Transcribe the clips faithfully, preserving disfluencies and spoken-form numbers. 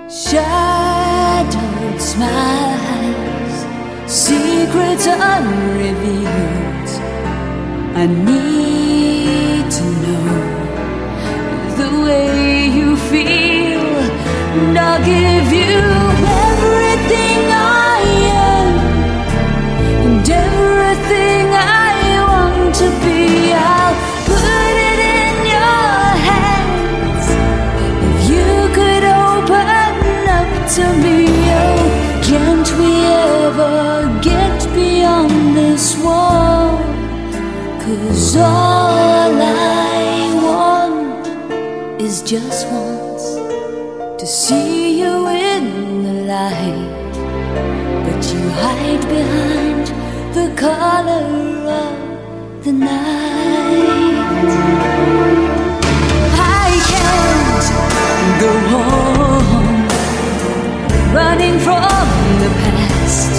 Shadowed smiles, secrets unrevealed. I need to know the way you feel, and I'll give you everything I am and everything I want to be. I'll put it in your hands. If you could open up to me, oh, can't we ever get beyond this wall? 'Cause all I want is just once to see you in the light, but you hide behind the color of the night. I can't go on running from the past.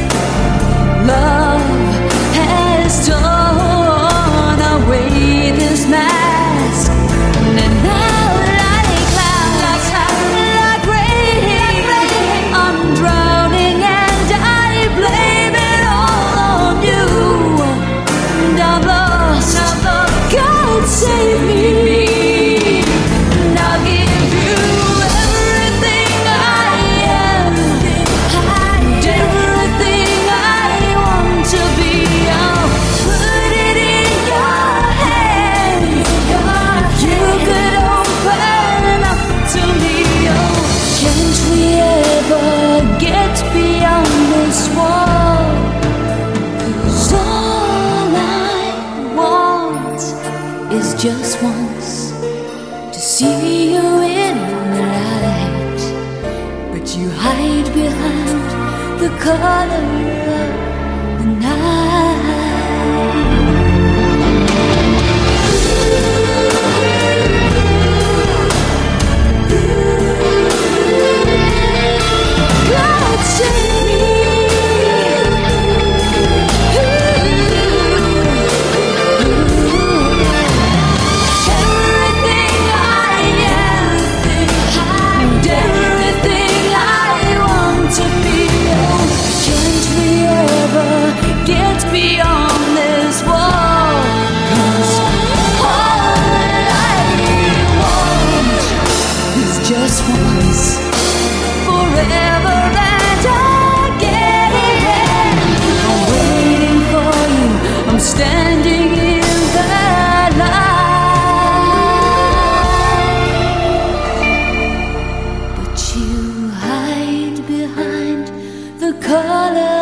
Love has torn away this mask, and now like clouds, like rain, I'm drowning and I blame it all on you. And I'm lost, God save me. And I'll give you everything I am and everything I want to be. I'll put it in your hands. If you could open up to me, oh, can't we ever get beyond this wall? 'Cause all I want is just once to see you in the light, but you hide behind the color of the night. God save me. Everything I am and everything I want to be. Oh, can't we ever get beyond this wall? 'Cause all I want is just once, forever and again. I'm waiting for you, I'm standing in the light, but you hide behind the color